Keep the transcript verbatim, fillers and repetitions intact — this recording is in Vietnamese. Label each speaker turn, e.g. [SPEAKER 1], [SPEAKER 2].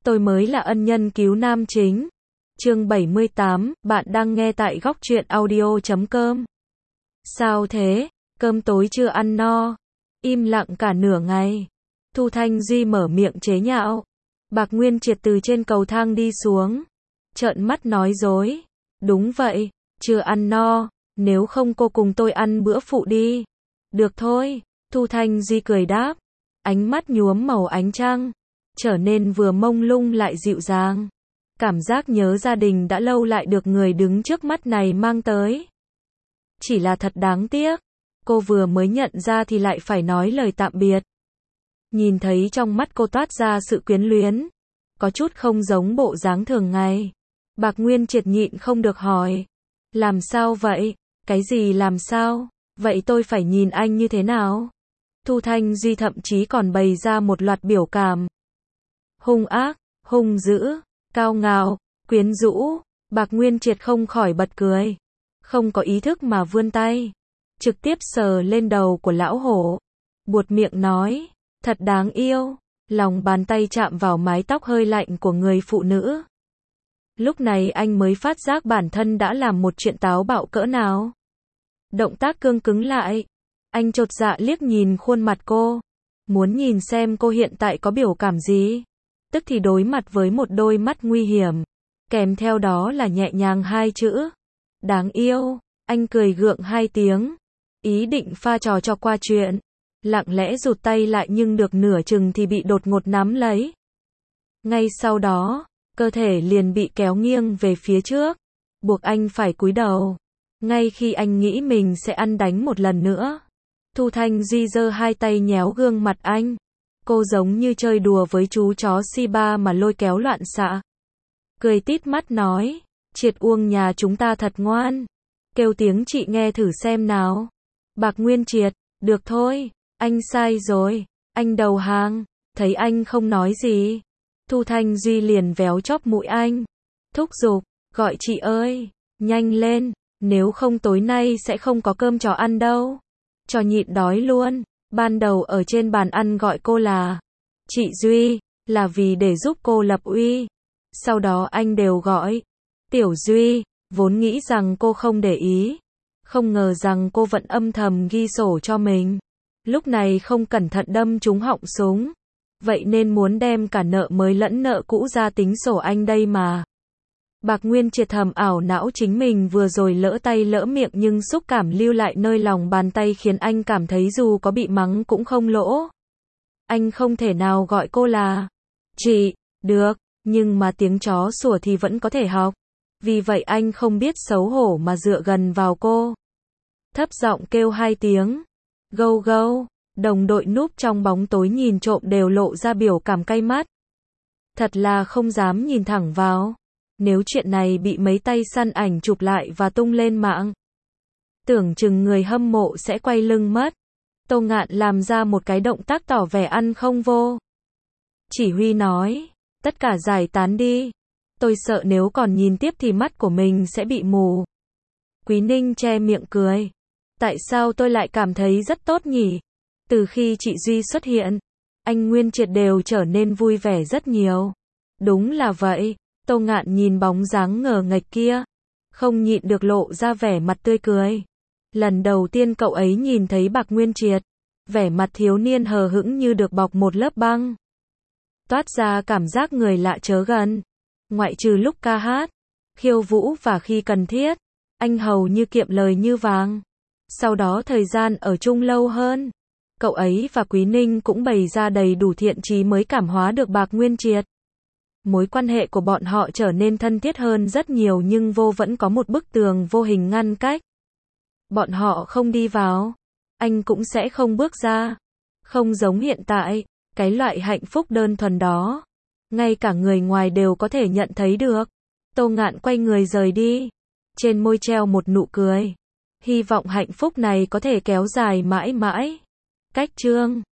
[SPEAKER 1] tôi mới là ân nhân cứu nam chính. Chương bảy mươi tám, bạn đang nghe tại góc truyện audio chấm com. Sao thế, cơm tối chưa ăn no? Im lặng cả nửa ngày. Thu Thanh Duy mở miệng chế nhạo. Bạc Nguyên Triệt từ trên cầu thang đi xuống. Trợn mắt nói dối. Đúng vậy, chưa ăn no, nếu không cô cùng tôi ăn bữa phụ đi. Được thôi, Thu Thanh Duy cười đáp. Ánh mắt nhuốm màu ánh trăng, trở nên vừa mông lung lại dịu dàng. Cảm giác nhớ gia đình đã lâu lại được người đứng trước mắt này mang tới. Chỉ là thật đáng tiếc, cô vừa mới nhận ra thì lại phải nói lời tạm biệt. Nhìn thấy trong mắt cô toát ra sự quyến luyến, có chút không giống bộ dáng thường ngày. Bạc Nguyên Triệt nhịn không được hỏi. Làm sao vậy? Cái gì làm sao? Vậy tôi phải nhìn anh như thế nào? Thu Thanh Duy thậm chí còn bày ra một loạt biểu cảm. Hung ác, hung dữ, cao ngạo, quyến rũ. Bạc Nguyên Triệt không khỏi bật cười. Không có ý thức mà vươn tay, trực tiếp sờ lên đầu của lão hổ. Buột miệng nói, thật đáng yêu. Lòng bàn tay chạm vào mái tóc hơi lạnh của người phụ nữ. Lúc này anh mới phát giác bản thân đã làm một chuyện táo bạo cỡ nào. Động tác cương cứng lại. Anh chột dạ liếc nhìn khuôn mặt cô. Muốn nhìn xem cô hiện tại có biểu cảm gì. Tức thì đối mặt với một đôi mắt nguy hiểm. Kèm theo đó là nhẹ nhàng hai chữ. Đáng yêu. Anh cười gượng hai tiếng. Ý định pha trò cho qua chuyện. Lặng lẽ rụt tay lại nhưng được nửa chừng thì bị đột ngột nắm lấy. Ngay sau đó, cơ thể liền bị kéo nghiêng về phía trước. Buộc anh phải cúi đầu. Ngay khi anh nghĩ mình sẽ ăn đánh một lần nữa. Thu Thanh Duy giơ hai tay nhéo gương mặt anh. Cô giống như chơi đùa với chú chó Shiba mà lôi kéo loạn xạ. Cười tít mắt nói, Triệt Uông nhà chúng ta thật ngoan. Kêu tiếng chị nghe thử xem nào. Bạc Nguyên Triệt, được thôi, anh sai rồi, anh đầu hàng. Thấy anh không nói gì, Thu Thanh Duy liền véo chóp mũi anh. Thúc giục, gọi chị ơi, nhanh lên, nếu không tối nay sẽ không có cơm chó ăn đâu. Cho nhịn đói luôn. Ban đầu ở trên bàn ăn gọi cô là chị Duy, là vì để giúp cô lập uy. Sau đó anh đều gọi Tiểu Duy, vốn nghĩ rằng cô không để ý. Không ngờ rằng cô vẫn âm thầm ghi sổ cho mình. Lúc này không cẩn thận đâm trúng họng súng. Vậy nên muốn đem cả nợ mới lẫn nợ cũ ra tính sổ anh đây mà. Bạc Nguyên Triệt thầm ảo não chính mình vừa rồi lỡ tay lỡ miệng nhưng xúc cảm lưu lại nơi lòng bàn tay khiến anh cảm thấy dù có bị mắng cũng không lỗ. Anh không thể nào gọi cô là chị, được, nhưng mà tiếng chó sủa thì vẫn có thể học. Vì vậy anh không biết xấu hổ mà dựa gần vào cô. Thấp giọng kêu hai tiếng. Gâu gâu, đồng đội núp trong bóng tối nhìn trộm đều lộ ra biểu cảm cay mắt. Thật là không dám nhìn thẳng vào. Nếu chuyện này bị mấy tay săn ảnh chụp lại và tung lên mạng, tưởng chừng người hâm mộ sẽ quay lưng mất. Tô Ngạn làm ra một cái động tác tỏ vẻ ăn không vô. Chỉ huy nói, tất cả giải tán đi. Tôi sợ nếu còn nhìn tiếp thì mắt của mình sẽ bị mù. Quý Ninh che miệng cười. Tại sao tôi lại cảm thấy rất tốt nhỉ? Từ khi chị Duy xuất hiện, anh Nguyên Triệt đều trở nên vui vẻ rất nhiều. Đúng là vậy. Tô Ngạn nhìn bóng dáng ngờ nghệch kia, không nhịn được lộ ra vẻ mặt tươi cười. Lần đầu tiên cậu ấy nhìn thấy Bạc Nguyên Triệt, vẻ mặt thiếu niên hờ hững như được bọc một lớp băng. Toát ra cảm giác người lạ chớ gần. Ngoại trừ lúc ca hát, khiêu vũ và khi cần thiết, anh hầu như kiệm lời như vàng. Sau đó thời gian ở chung lâu hơn, cậu ấy và Quý Ninh cũng bày ra đầy đủ thiện chí mới cảm hóa được Bạc Nguyên Triệt. Mối quan hệ của bọn họ trở nên thân thiết hơn rất nhiều nhưng vô vẫn có một bức tường vô hình ngăn cách. Bọn họ không đi vào, anh cũng sẽ không bước ra. Không giống hiện tại, cái loại hạnh phúc đơn thuần đó, ngay cả người ngoài đều có thể nhận thấy được. Tô Ngạn quay người rời đi, trên môi treo một nụ cười. Hy vọng hạnh phúc này có thể kéo dài mãi mãi. Cách chương